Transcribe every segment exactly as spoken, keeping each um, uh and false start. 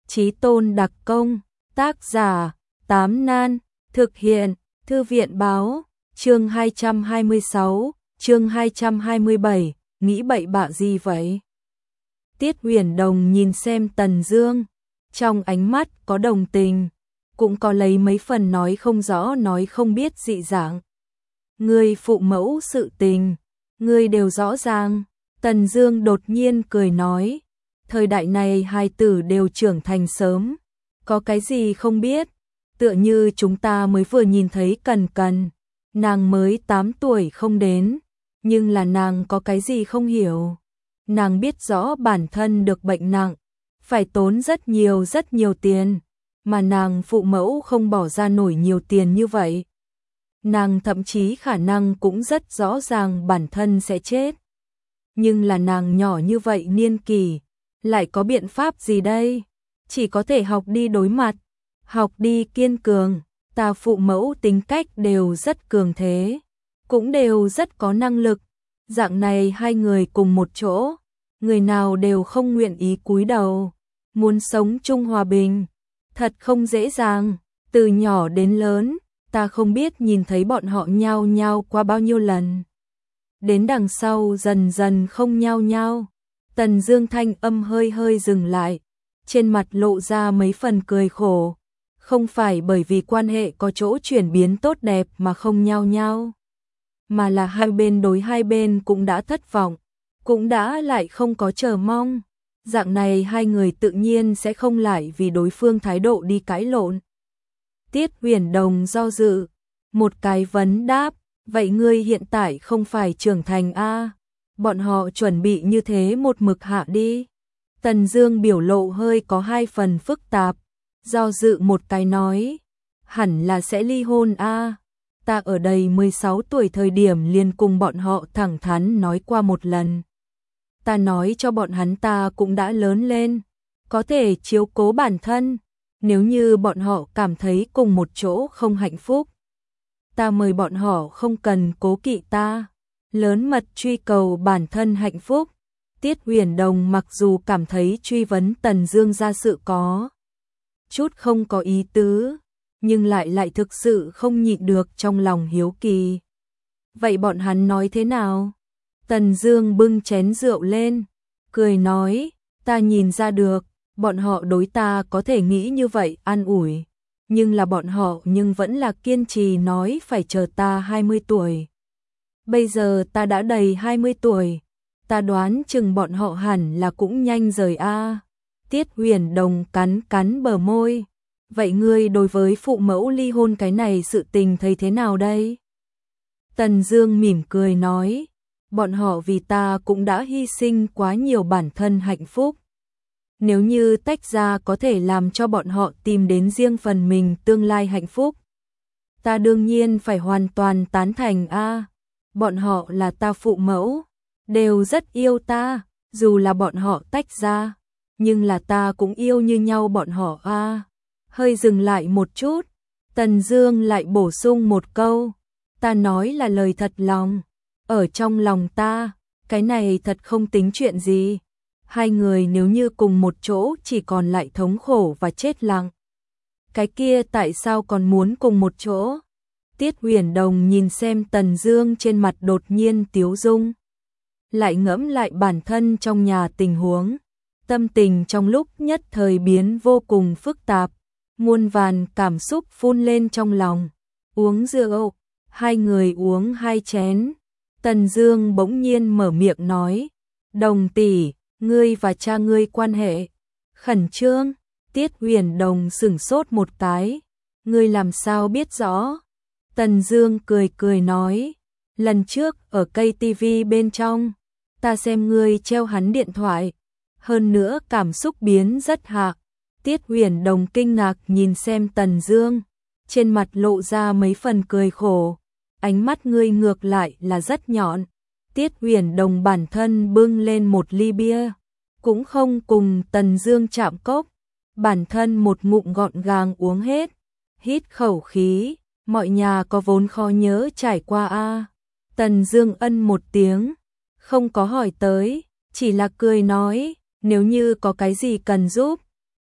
Chí tôn đặc công, tác giả, Tám Nan, thực hiện, Thư viện báo, chương hai trăm hai mươi sáu, chương hai trăm hai mươi bảy, nghĩ bậy bạ gì vậy? Tiết Huyền Đồng nhìn xem Tần Dương, trong ánh mắt có đồng tình, cũng có lấy mấy phần nói không rõ nói không biết dị dạng. Ngươi phụ mẫu sự tình, ngươi đều rõ ràng. Tần Dương đột nhiên cười nói, thời đại này hài tử đều trưởng thành sớm, có cái gì không biết, tựa như chúng ta mới vừa nhìn thấy Cần Cần, nàng mới tám tuổi không đến, nhưng là nàng có cái gì không hiểu. Nàng biết rõ bản thân được bệnh nặng, phải tốn rất nhiều rất nhiều tiền, mà nàng phụ mẫu không bỏ ra nổi nhiều tiền như vậy. Nàng thậm chí khả năng cũng rất rõ ràng bản thân sẽ chết. Nhưng là nàng nhỏ như vậy niên kỷ, lại có biện pháp gì đây? Chỉ có thể học đi đối mặt, học đi kiên cường. Ta phụ mẫu tính cách đều rất cường thế, cũng đều rất có năng lực. Dạng này hai người cùng một chỗ, người nào đều không nguyện ý cúi đầu, muốn sống chung hòa bình, thật không dễ dàng. Từ nhỏ đến lớn, ta không biết nhìn thấy bọn họ nhao nhao qua bao nhiêu lần. Đến đằng sau dần dần không nhao nhao. Tần Dương thanh âm hơi hơi dừng lại, trên mặt lộ ra mấy phần cười khổ. Không phải bởi vì quan hệ có chỗ chuyển biến tốt đẹp mà không nhao nhao, mà là hai bên đối hai bên cũng đã thất vọng, cũng đã lại không có chờ mong. Dạng này hai người tự nhiên sẽ không lại vì đối phương thái độ đi cãi lộn. Tiết Huyền Đồng do dự, một cái vấn đáp, vậy ngươi hiện tại không phải trưởng thành a? Bọn họ chuẩn bị như thế một mực hạ đi. Tần Dương biểu lộ hơi có hai phần phức tạp, do dự một cái nói, hẳn là sẽ ly hôn a. Ta ở đây mười sáu tuổi thời điểm liền cùng bọn họ thẳng thắn nói qua một lần. Ta nói cho bọn hắn ta cũng đã lớn lên, có thể chiếu cố bản thân, nếu như bọn họ cảm thấy cùng một chỗ không hạnh phúc, ta mời bọn họ không cần cố kỵ ta, lớn mật truy cầu bản thân hạnh phúc. Tiết Huyền Đồng mặc dù cảm thấy truy vấn Tần Dương ra sự có chút không có ý tứ, nhưng lại lại thực sự không nhịn được trong lòng hiếu kỳ. Vậy bọn hắn nói thế nào? Tần Dương bưng chén rượu lên, cười nói, ta nhìn ra được, bọn họ đối ta có thể nghĩ như vậy an ủi, nhưng là bọn họ nhưng vẫn là kiên trì nói phải chờ ta hai mươi tuổi. Bây giờ ta đã đầy hai mươi tuổi, ta đoán chừng bọn họ hẳn là cũng nhanh rời a. Tiết Huyền Đồng cắn cắn bờ môi, vậy ngươi đối với phụ mẫu ly hôn cái này sự tình thấy thế nào đây? Tần Dương mỉm cười nói, bọn họ vì ta cũng đã hy sinh quá nhiều bản thân hạnh phúc. Nếu như tách ra có thể làm cho bọn họ tìm đến riêng phần mình tương lai hạnh phúc, ta đương nhiên phải hoàn toàn tán thành a. Bọn họ là ta phụ mẫu, đều rất yêu ta, dù là bọn họ tách ra, nhưng là ta cũng yêu như nhau bọn họ a. Hơi dừng lại một chút, Tần Dương lại bổ sung một câu, ta nói là lời thật lòng, ở trong lòng ta, cái này thật không tính chuyện gì. Hai người nếu như cùng một chỗ chỉ còn lại thống khổ và chết lặng, cái kia tại sao còn muốn cùng một chỗ? Tiết Huyền Đồng nhìn xem Tần Dương trên mặt đột nhiên tiếu dung, lại ngẫm lại bản thân trong nhà tình huống, tâm tình trong lúc nhất thời biến vô cùng phức tạp, muôn vàn cảm xúc phun lên trong lòng. Uống rượu, hai người uống hai chén, Tần Dương bỗng nhiên mở miệng nói, Đồng tỷ, ngươi và cha ngươi quan hệ khẩn trương. Tiết Huyền Đồng sững sốt một cái, ngươi làm sao biết rõ? Tần Dương cười cười nói, lần trước ở cây tivi bên trong, ta xem ngươi treo hắn điện thoại, hơn nữa cảm xúc biến rất hạ. Tiết Huyền Đồng kinh ngạc nhìn xem Tần Dương, trên mặt lộ ra mấy phần cười khổ, ánh mắt ngươi ngược lại là rất nhọn. Tiết Huyền Đồng bản thân bưng lên một ly bia, cũng không cùng Tần Dương chạm cốc, bản thân một ngụm gọn gàng uống hết, hít khẩu khí, mọi nhà có vốn khó nhớ trải qua a. Tần Dương ân một tiếng, không có hỏi tới, chỉ là cười nói, nếu như có cái gì cần giúp,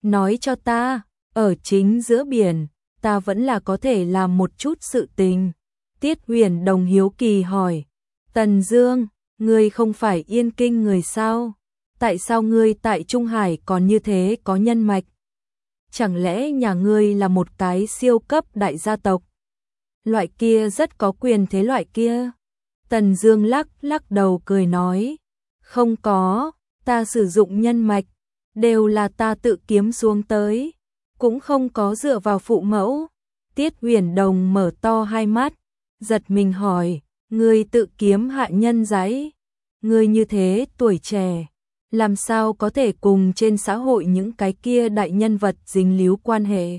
nói cho ta, ở chính giữa biển, ta vẫn là có thể làm một chút sự tình. Tiết Huyền Đồng hiếu kỳ hỏi, Tần Dương, ngươi không phải Yên Kinh người sao? Tại sao ngươi tại Trung Hải còn như thế có nhân mạch? Chẳng lẽ nhà ngươi là một cái siêu cấp đại gia tộc? Loại kia rất có quyền thế loại kia. Tần Dương lắc lắc đầu cười nói, không có, ta sử dụng nhân mạch, đều là ta tự kiếm xuống tới, cũng không có dựa vào phụ mẫu. Tiết Huyền Đồng mở to hai mắt, giật mình hỏi, ngươi tự kiếm hạ nhân giấy? Ngươi như thế tuổi trẻ, làm sao có thể cùng trên xã hội những cái kia đại nhân vật dính líu quan hệ?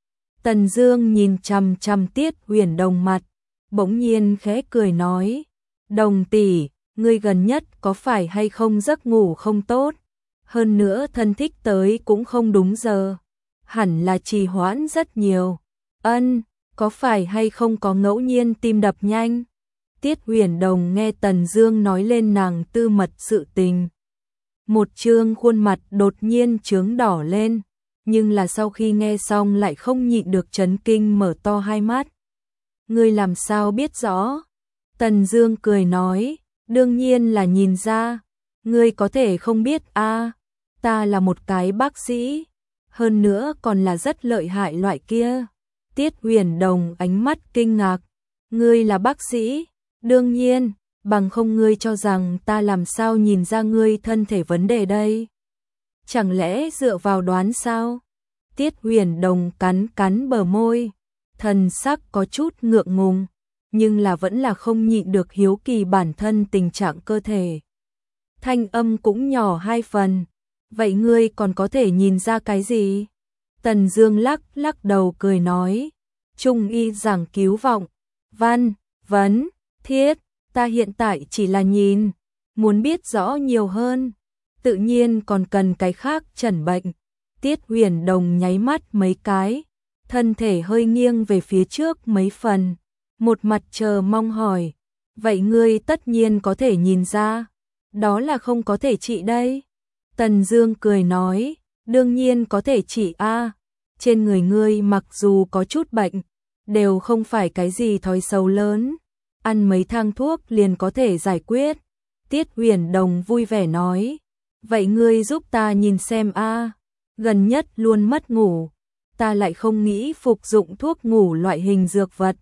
Tần Dương nhìn chằm chằm Tiết Huyền Đồng mặt, bỗng nhiên khẽ cười nói, Đồng tỷ, ngươi gần nhất có phải hay không giấc ngủ không tốt? Hơn nữa thân thích tới cũng không đúng giờ, hẳn là trì hoãn rất nhiều. Ân, có phải hay không có ngẫu nhiên tim đập nhanh? Tiết Huyền Đồng nghe Tần Dương nói lên nàng tư mật sự tình, một trương khuôn mặt đột nhiên chướng đỏ lên, nhưng là sau khi nghe xong lại không nhịn được chấn kinh mở to hai mắt. Ngươi làm sao biết rõ? Tần Dương cười nói, đương nhiên là nhìn ra, ngươi có thể không biết a, à, ta là một cái bác sĩ, hơn nữa còn là rất lợi hại loại kia. Tiết Huyền Đồng ánh mắt kinh ngạc, ngươi là bác sĩ? Đương nhiên, bằng không ngươi cho rằng ta làm sao nhìn ra ngươi thân thể vấn đề đây? Chẳng lẽ dựa vào đoán sao? Tiết Huyền Đồng cắn cắn bờ môi, thần sắc có chút ngượng ngùng, nhưng là vẫn là không nhịn được hiếu kỳ bản thân tình trạng cơ thể. Thanh âm cũng nhỏ hai phần, vậy ngươi còn có thể nhìn ra cái gì? Tần Dương lắc lắc đầu cười nói, trung y giảng cứu vọng, văn, vấn, thiết, ta hiện tại chỉ là nhìn, muốn biết rõ nhiều hơn, tự nhiên còn cần cái khác chẩn bệnh. Tiết Huyền Đồng nháy mắt mấy cái, thân thể hơi nghiêng về phía trước mấy phần, một mặt chờ mong hỏi, vậy ngươi tất nhiên có thể nhìn ra, đó là không có thể trị đây. Tần Dương cười nói, đương nhiên có thể trị a, trên người ngươi mặc dù có chút bệnh, đều không phải cái gì thói xấu lớn, ăn mấy thang thuốc liền có thể giải quyết. Tiết Huyền Đồng vui vẻ nói, vậy ngươi giúp ta nhìn xem a, gần nhất luôn mất ngủ, ta lại không nghĩ phục dụng thuốc ngủ loại hình dược vật.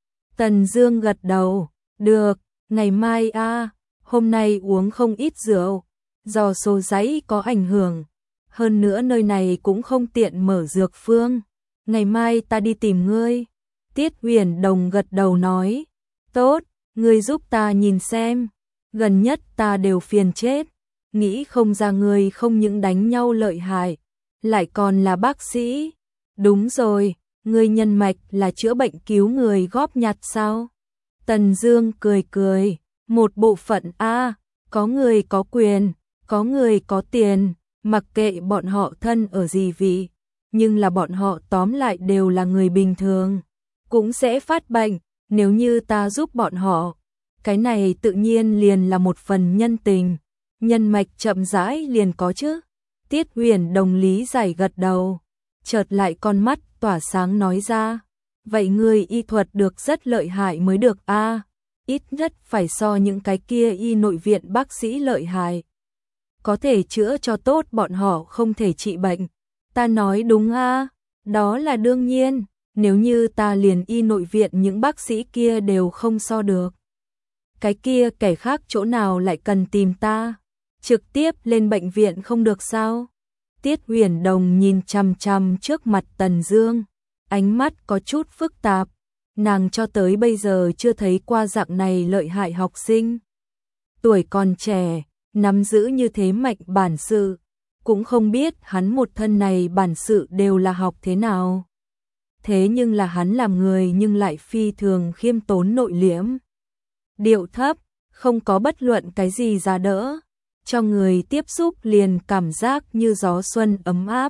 Tần Dương gật đầu, được, ngày mai a, hôm nay uống không ít rượu, do số giấy có ảnh hưởng, hơn nữa nơi này cũng không tiện mở dược phương, ngày mai ta đi tìm ngươi. Tiết Huyền Đồng gật đầu nói, tốt, ngươi giúp ta nhìn xem, gần nhất ta đều phiền chết, nghĩ không ra ngươi không những đánh nhau lợi hại, lại còn là bác sĩ. Đúng rồi, ngươi nhân mạch là chữa bệnh cứu người góp nhặt sao? Tần Dương cười cười, một bộ phận a, có người có quyền, có người có tiền, mặc kệ bọn họ thân ở gì vị, nhưng là bọn họ tóm lại đều là người bình thường, cũng sẽ phát bệnh, nếu như ta giúp bọn họ, cái này tự nhiên liền là một phần nhân tình, nhân mạch chậm rãi liền có chứ. Tiết Huyền Đồng lý giải gật đầu, chợt lại con mắt tỏa sáng nói ra, vậy ngươi y thuật được rất lợi hại mới được a, à, ít nhất phải so những cái kia y nội viện bác sĩ lợi hại, có thể chữa cho tốt bọn họ không thể trị bệnh. Ta nói đúng a, à, đó là đương nhiên, nếu như ta liền y nội viện những bác sĩ kia đều không so được, cái kia kẻ khác chỗ nào lại cần tìm ta, trực tiếp lên bệnh viện không được sao? Tiết Huyền Đồng nhìn chằm chằm trước mặt Tần Dương, ánh mắt có chút phức tạp, nàng cho tới bây giờ chưa thấy qua dạng này lợi hại học sinh. Tuổi còn trẻ, nắm giữ như thế mạnh bản sự, cũng không biết hắn một thân này bản sự đều là học thế nào. Thế nhưng là hắn làm người nhưng lại phi thường khiêm tốn nội liễm, điệu thấp, không có bất luận cái gì giá đỡ, cho người tiếp xúc liền cảm giác như gió xuân ấm áp,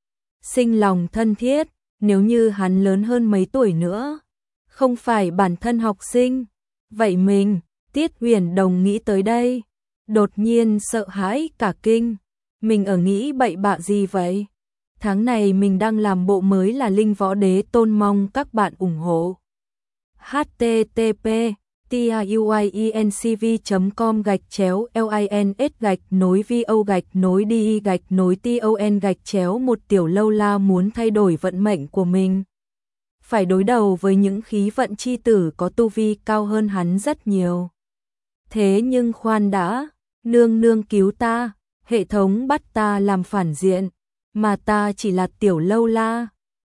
sinh lòng thân thiết. Nếu như hắn lớn hơn mấy tuổi nữa, không phải bản thân học sinh, vậy mình, Tiết Huyền Đồng nghĩ tới đây, đột nhiên sợ hãi cả kinh, mình ở nghĩ bậy bạ gì vậy? Tháng này mình đang làm bộ mới là Linh Võ Đế Tôn, mong các bạn ủng hộ. h t t p tuyencv chấm com gạch chéo lins gạch nối vo gạch nối đi gạch nối ton gạch chéo một tiểu lâu la muốn thay đổi vận mệnh của mình. Phải đối đầu với những khí vận chi tử có tu vi cao hơn hắn rất nhiều. Thế nhưng khoan đã, nương nương cứu ta, hệ thống bắt ta làm phản diện, mà ta chỉ là tiểu lâu la,